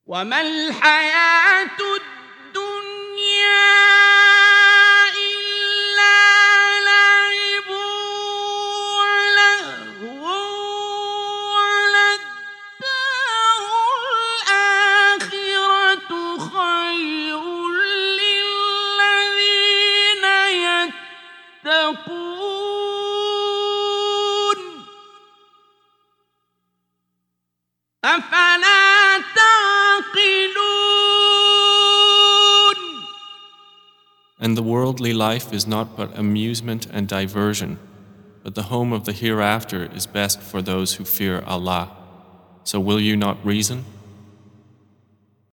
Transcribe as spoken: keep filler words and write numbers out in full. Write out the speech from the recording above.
وما الحياة الدنيا إلا لعب ولهو وللدار الآخرة خير للذين يتقون أفلا And the worldly life is not but amusement and diversion, but the home of the hereafter is best for those who fear Allah. So will you not reason?